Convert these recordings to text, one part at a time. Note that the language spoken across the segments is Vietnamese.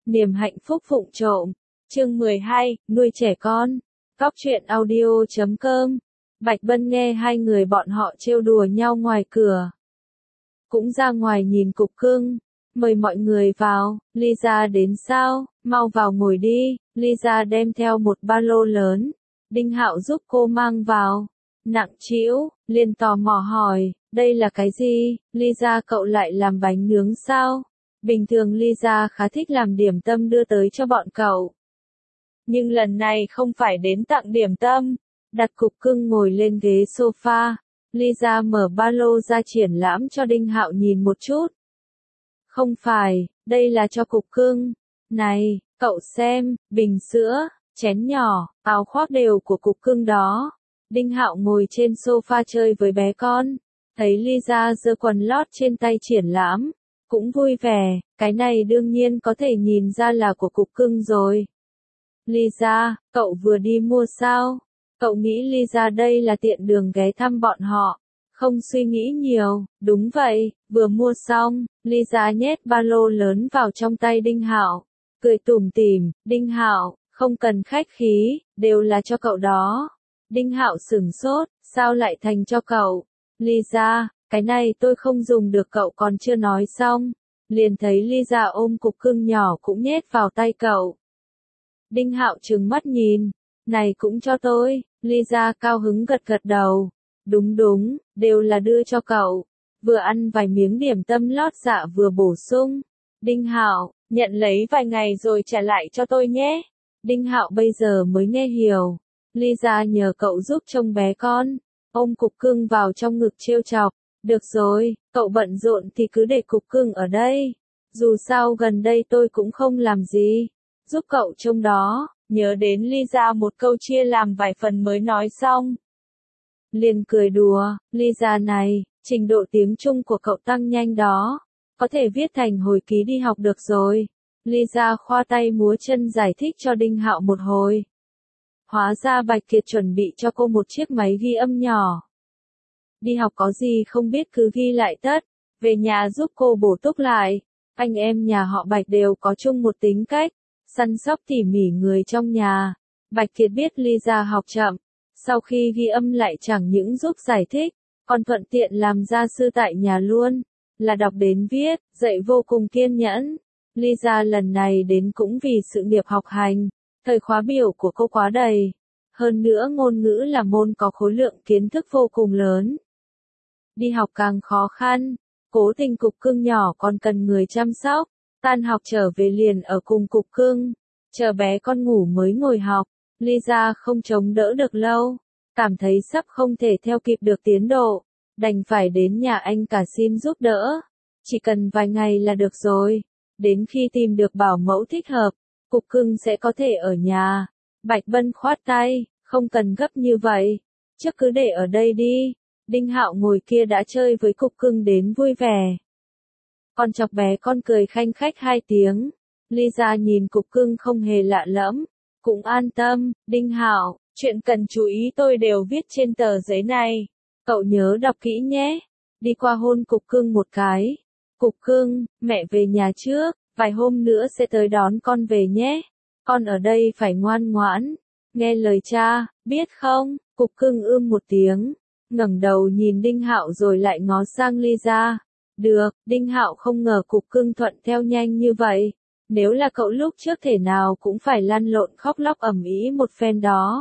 Niềm hạnh phúc vụng trộm. Chương 12, nuôi trẻ con. Góc truyện audio.com. Bạch Bân nghe hai người bọn họ trêu đùa nhau ngoài cửa. Cũng ra ngoài nhìn cục cưng. Mời mọi người vào, Lisa đến sao, mau vào ngồi đi. Lisa đem theo một ba lô lớn. Đinh Hạo giúp cô mang vào. Nặng trĩu, liền tò mò hỏi, đây là cái gì? Lisa, cậu lại làm bánh nướng sao? Bình thường Lisa khá thích làm điểm tâm đưa tới cho bọn cậu. Nhưng lần này không phải đến tặng điểm tâm. Đặt cục cưng ngồi lên ghế sofa. Lisa mở ba lô ra triển lãm cho Đinh Hạo nhìn một chút. Không phải, đây là cho cục cưng. Này, cậu xem, bình sữa, chén nhỏ, áo khoác đều của cục cưng đó. Đinh Hạo ngồi trên sofa chơi với bé con. Thấy Lisa giơ quần lót trên tay triển lãm. Cũng vui vẻ, cái này đương nhiên có thể nhìn ra là của cục cưng rồi. Lisa, cậu vừa đi mua sao? Cậu nghĩ Lisa đây là tiện đường ghé thăm bọn họ. Không suy nghĩ nhiều, đúng vậy, vừa mua xong. Lisa nhét ba lô lớn vào trong tay Đinh Hạo. Cười tủm tỉm, Đinh Hạo, không cần khách khí, đều là cho cậu đó. Đinh Hạo sửng sốt, sao lại thành cho cậu? Lisa, cái này tôi không dùng được, cậu còn chưa nói xong. Liền thấy Lisa ôm cục cưng nhỏ cũng nhét vào tay cậu. Đinh Hạo trừng mắt nhìn, này cũng cho tôi. Lisa cao hứng gật gật đầu. Đúng đúng, đều là đưa cho cậu. Vừa ăn vài miếng điểm tâm lót dạ vừa bổ sung. Đinh Hạo, nhận lấy vài ngày rồi trả lại cho tôi nhé. Đinh Hạo bây giờ mới nghe hiểu. Lisa nhờ cậu giúp trông bé con. Ôm cục cưng vào trong ngực trêu chọc. Được rồi, cậu bận rộn thì cứ để cục cưng ở đây. Dù sao gần đây tôi cũng không làm gì. Giúp cậu trông đó. Nhớ đến Lisa một câu chia làm vài phần mới nói xong. Liền cười đùa, Lisa này, trình độ tiếng Trung của cậu tăng nhanh đó. Có thể viết thành hồi ký đi học được rồi. Lisa khoa tay múa chân giải thích cho Đinh Hạo một hồi. Hóa ra Bạch Kiệt chuẩn bị cho cô một chiếc máy ghi âm nhỏ. Đi học có gì không biết cứ ghi lại tất. Về nhà giúp cô bổ túc lại. Anh em nhà họ Bạch đều có chung một tính cách. Săn sóc tỉ mỉ người trong nhà. Bạch Kiệt biết Lisa học chậm. Sau khi ghi âm lại chẳng những giúp giải thích, còn thuận tiện làm gia sư tại nhà luôn. Là đọc đến viết, dạy vô cùng kiên nhẫn. Lisa lần này đến cũng vì sự nghiệp học hành. Thời khóa biểu của cô quá đầy. Hơn nữa ngôn ngữ là môn có khối lượng kiến thức vô cùng lớn. Đi học càng khó khăn. Cố tình cục cưng nhỏ còn cần người chăm sóc. Tan học trở về liền ở cùng cục cưng. Chờ bé con ngủ mới ngồi học. Lisa không chống đỡ được lâu. Cảm thấy sắp không thể theo kịp được tiến độ. Đành phải đến nhà anh cả xin giúp đỡ. Chỉ cần vài ngày là được rồi. Đến khi tìm được bảo mẫu thích hợp, cục cưng sẽ có thể ở nhà. Bạch Bân khoát tay, không cần gấp như vậy. Trước cứ để ở đây đi. Đinh Hạo ngồi kia đã chơi với cục cưng đến vui vẻ. Con chọc bé con cười khanh khách 2 tiếng. Lisa nhìn cục cưng không hề lạ lẫm. Cũng an tâm, Đinh Hạo, chuyện cần chú ý tôi đều viết trên tờ giấy này. Cậu nhớ đọc kỹ nhé. Đi qua hôn cục cưng một cái. Cục cưng, mẹ về nhà trước, vài hôm nữa sẽ tới đón con về nhé. Con ở đây phải ngoan ngoãn. Nghe lời cha, biết không? Cục cưng một tiếng. Ngẩng đầu nhìn Đinh Hạo rồi lại ngó sang Lisa. Được, Đinh Hạo không ngờ cục cưng thuận theo nhanh như vậy. Nếu là cậu lúc trước thể nào cũng phải lăn lộn khóc lóc ầm ĩ một phen đó.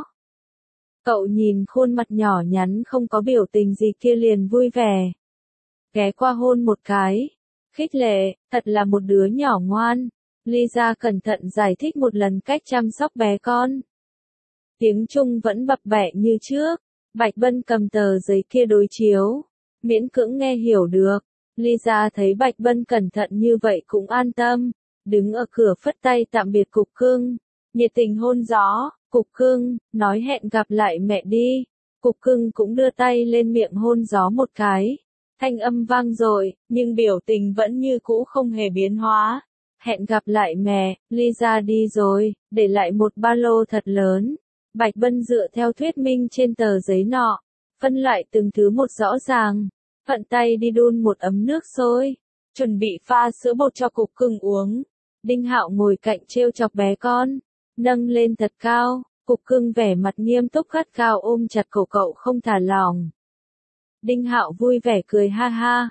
Cậu nhìn khuôn mặt nhỏ nhắn không có biểu tình gì kia liền vui vẻ. Ghé qua hôn một cái. Khích lệ, thật là một đứa nhỏ ngoan. Lisa cẩn thận giải thích một lần cách chăm sóc bé con. Tiếng Trung vẫn bập bẹ như trước. Bạch Bân cầm tờ giấy kia đối chiếu. Miễn cưỡng nghe hiểu được. Lisa thấy Bạch Bân cẩn thận như vậy cũng an tâm. Đứng ở cửa phất tay tạm biệt cục cưng. Nhiệt tình hôn gió. Cục cưng, nói hẹn gặp lại mẹ đi. Cục cưng cũng đưa tay lên miệng hôn gió một cái. Thanh âm vang dội, nhưng biểu tình vẫn như cũ không hề biến hóa. Hẹn gặp lại mẹ, Lisa đi rồi, để lại một ba lô thật lớn. Bạch Bân dựa theo thuyết minh trên tờ giấy nọ, phân loại từng thứ một rõ ràng. Thuận tay đi đun một ấm nước sôi, chuẩn bị pha sữa bột cho cục cưng uống. Đinh Hạo ngồi cạnh trêu chọc bé con, nâng lên thật cao, Cục Cưng vẻ mặt nghiêm túc gắt gao ôm chặt cổ cậu không thả lỏng. Đinh Hạo vui vẻ cười ha ha.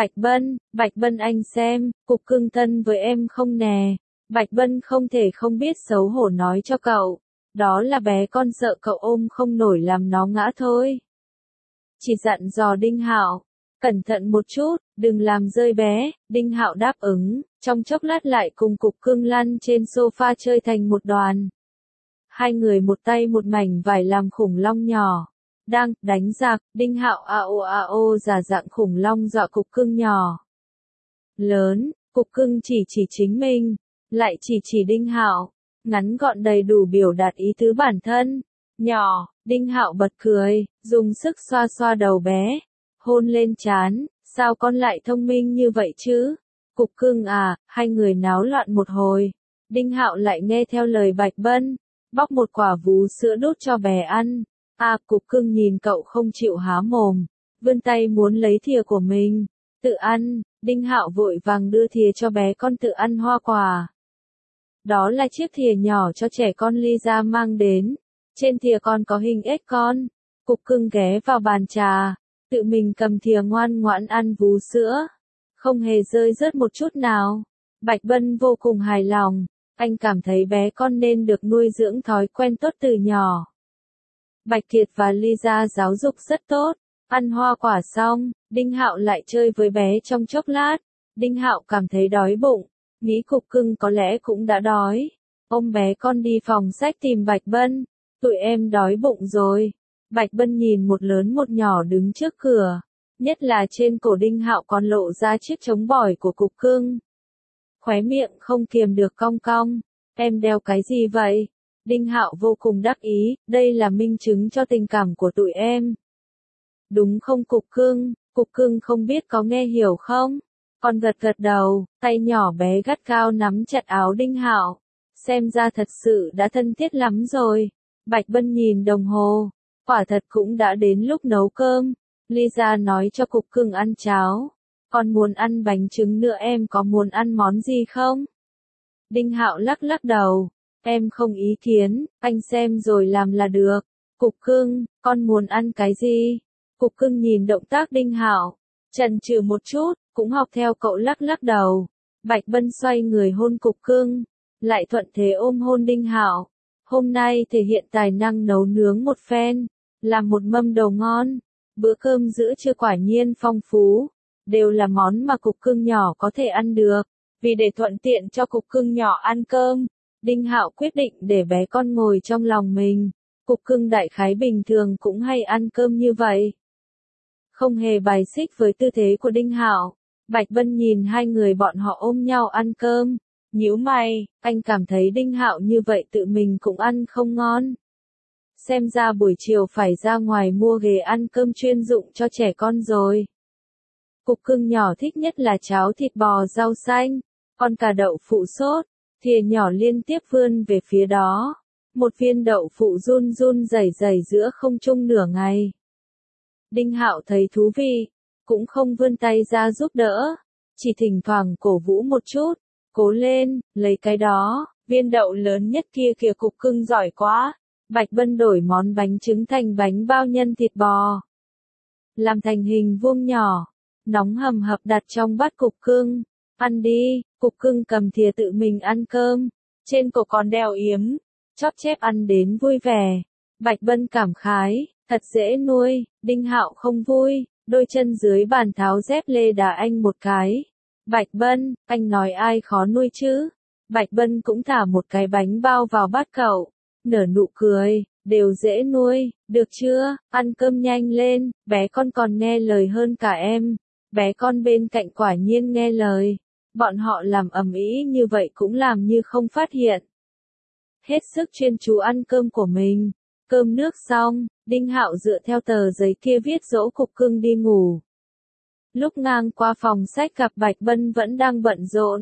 Bạch Bân anh xem, Cục Cưng thân với em không nè. Bạch Bân không thể không biết xấu hổ nói cho cậu. Đó là bé con sợ cậu ôm không nổi làm nó ngã thôi. Chỉ dặn dò Đinh Hạo, cẩn thận một chút, đừng làm rơi bé. Đinh Hạo đáp ứng, trong chốc lát lại cùng Cục Cưng lăn trên sofa chơi thành một đoàn. Hai người một tay một mảnh vải làm khủng long nhỏ. Đang đánh giặc, Đinh Hạo ao giả dạng khủng long dọa Cục Cưng nhỏ. Lớn, Cục Cưng chỉ chính mình, lại chỉ Đinh Hạo, ngắn gọn đầy đủ biểu đạt ý tứ bản thân. Nhỏ, Đinh Hạo bật cười, dùng sức xoa xoa đầu bé, hôn lên trán, sao con lại thông minh như vậy chứ? Cục Cưng à, hai người náo loạn một hồi. Đinh Hạo lại nghe theo lời Bạch Bân, bóc một quả vú sữa đút cho bé ăn. Cục Cưng nhìn cậu không chịu há mồm, vươn tay muốn lấy thìa của mình, tự ăn. Đinh Hạo vội vàng đưa thìa cho bé con tự ăn hoa quả. Đó là chiếc thìa nhỏ cho trẻ con Lisa mang đến, trên thìa còn có hình ếch con. Cục Cưng ghé vào bàn trà, tự mình cầm thìa ngoan ngoãn ăn vú sữa, không hề rơi rớt một chút nào. Bạch Bân vô cùng hài lòng, anh cảm thấy bé con nên được nuôi dưỡng thói quen tốt từ nhỏ. Bạch Kiệt và Lisa giáo dục rất tốt. Ăn hoa quả xong, Đinh Hạo lại chơi với bé trong chốc lát. Đinh Hạo cảm thấy đói bụng, nghĩ Cục Cưng có lẽ cũng đã đói. Ôm bé con đi phòng sách tìm Bạch Bân. Tụi em đói bụng rồi. Bạch Bân nhìn một lớn một nhỏ đứng trước cửa. Nhất là trên cổ Đinh Hạo còn lộ ra chiếc trống bỏi của Cục Cưng. Khóe miệng không kiềm được cong cong. Em đeo cái gì vậy? Đinh Hạo vô cùng đắc ý, đây là minh chứng cho tình cảm của tụi em. Đúng không Cục Cưng? Cục Cưng không biết có nghe hiểu không? Con gật gật đầu, tay nhỏ bé gắt gao nắm chặt áo Đinh Hạo. Xem ra thật sự đã thân thiết lắm rồi. Bạch Bân nhìn đồng hồ, quả thật cũng đã đến lúc nấu cơm. Lisa nói cho Cục Cưng ăn cháo. Con muốn ăn bánh trứng nữa, em có muốn ăn món gì không? Đinh Hạo lắc lắc đầu. Em không ý kiến, anh xem rồi làm là được. Cục Cưng, con muốn ăn cái gì? Cục Cưng nhìn động tác Đinh Hạo, chần chừ một chút, cũng học theo cậu lắc lắc đầu. Bạch Bân xoay người hôn Cục Cưng, lại thuận thế ôm hôn Đinh Hạo. Hôm nay thể hiện tài năng nấu nướng một phen, làm một mâm đồ ngon. Bữa cơm giữa trưa quả nhiên phong phú, đều là món mà Cục Cưng nhỏ có thể ăn được. Vì để thuận tiện cho Cục Cưng nhỏ ăn cơm, Đinh Hạo quyết định để bé con ngồi trong lòng mình. Cục Cưng đại khái bình thường cũng hay ăn cơm như vậy. Không hề bài xích với tư thế của Đinh Hạo. Bạch Bân nhìn hai người bọn họ ôm nhau ăn cơm, nhíu mày, anh cảm thấy Đinh Hạo như vậy tự mình cũng ăn không ngon. Xem ra buổi chiều phải ra ngoài mua ghế ăn cơm chuyên dụng cho trẻ con rồi. Cục Cưng nhỏ thích nhất là cháo thịt bò rau xanh, còn cả đậu phụ sốt. Thìa nhỏ liên tiếp vươn về phía đó. Một viên đậu phụ run run rẩy rẩy giữa không trung nửa ngày. Đinh Hạo thấy thú vị, cũng không vươn tay ra giúp đỡ, chỉ thỉnh thoảng cổ vũ một chút. Cố lên, lấy cái đó, viên đậu lớn nhất kia kìa. Cục Cưng giỏi quá. Bạch Bân đổi món bánh trứng thành bánh bao nhân thịt bò, làm thành hình vuông nhỏ, nóng hầm hập đặt trong bát Cục Cưng. Ăn đi. Cục Cưng cầm thìa tự mình ăn cơm, trên cổ còn đeo yếm, chóp chép ăn đến vui vẻ. Bạch Bân cảm khái, thật dễ nuôi. Đinh Hạo không vui, đôi chân dưới bàn tháo dép lê đá anh một cái. Bạch Bân, anh nói ai khó nuôi chứ? Bạch Bân cũng thả một cái bánh bao vào bát cậu, nở nụ cười, đều dễ nuôi, được chưa? Ăn cơm nhanh lên, bé con còn nghe lời hơn cả em. Bé con bên cạnh quả nhiên nghe lời. Bọn họ làm ầm ĩ như vậy cũng làm như không phát hiện. Hết sức chuyên chú ăn cơm của mình. Cơm nước xong, Đinh Hạo dựa theo tờ giấy kia viết dỗ Cục Cưng đi ngủ. Lúc ngang qua phòng sách gặp Bạch Bân vẫn đang bận rộn.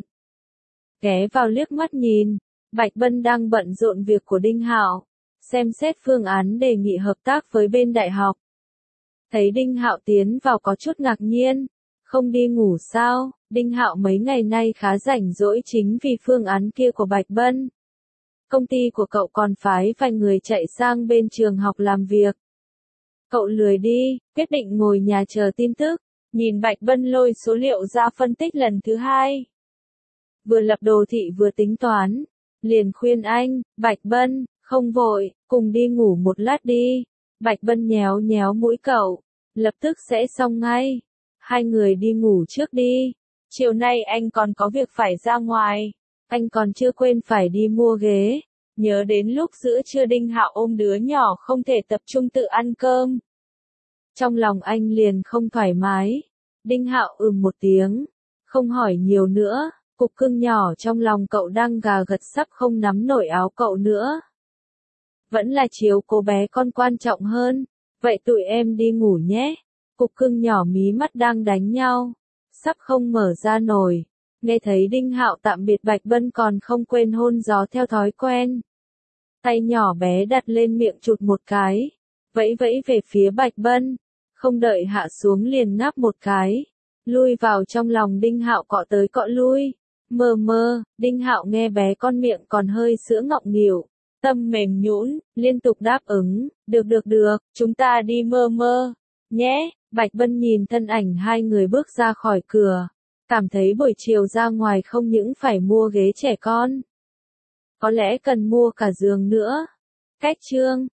Ghé vào liếc mắt nhìn, Bạch Bân đang bận rộn việc của Đinh Hạo, xem xét phương án đề nghị hợp tác với bên đại học. Thấy Đinh Hạo tiến vào có chút ngạc nhiên, không đi ngủ sao? Đinh Hạo mấy ngày nay khá rảnh rỗi chính vì phương án kia của Bạch Bân. Công ty của cậu còn phái vài người chạy sang bên trường học làm việc. Cậu lười đi, quyết định ngồi nhà chờ tin tức, nhìn Bạch Bân lôi số liệu ra phân tích lần thứ hai. Vừa lập đồ thị vừa tính toán, liền khuyên anh, Bạch Bân, không vội, cùng đi ngủ một lát đi. Bạch Bân nhéo nhéo mũi cậu, lập tức sẽ xong ngay. Hai người đi ngủ trước đi, chiều nay anh còn có việc phải ra ngoài, anh còn chưa quên phải đi mua ghế. Nhớ đến lúc giữa trưa Đinh Hạo ôm đứa nhỏ không thể tập trung tự ăn cơm. Trong lòng anh liền không thoải mái. Đinh Hạo một tiếng, không hỏi nhiều nữa, cục cưng nhỏ trong lòng cậu đang gà gật sắp không nắm nổi áo cậu nữa. Vẫn là chiếu cố bé con quan trọng hơn, vậy tụi em đi ngủ nhé. Cục cưng nhỏ mí mắt đang đánh nhau, sắp không mở ra nổi. Nghe thấy Đinh Hạo tạm biệt Bạch Bân còn không quên hôn gió theo thói quen. Tay nhỏ bé đặt lên miệng chụt một cái, vẫy vẫy về phía Bạch Bân, không đợi hạ xuống liền ngáp một cái, lui vào trong lòng Đinh Hạo cọ tới cọ lui. Mơ mơ, Đinh Hạo nghe bé con miệng còn hơi sữa ngọng nghịu, tâm mềm nhũn, liên tục đáp ứng, được, chúng ta đi mơ mơ, nhé. Bạch Bân nhìn thân ảnh hai người bước ra khỏi cửa, cảm thấy buổi chiều ra ngoài không những phải mua ghế trẻ con, có lẽ cần mua cả giường nữa. Cách chương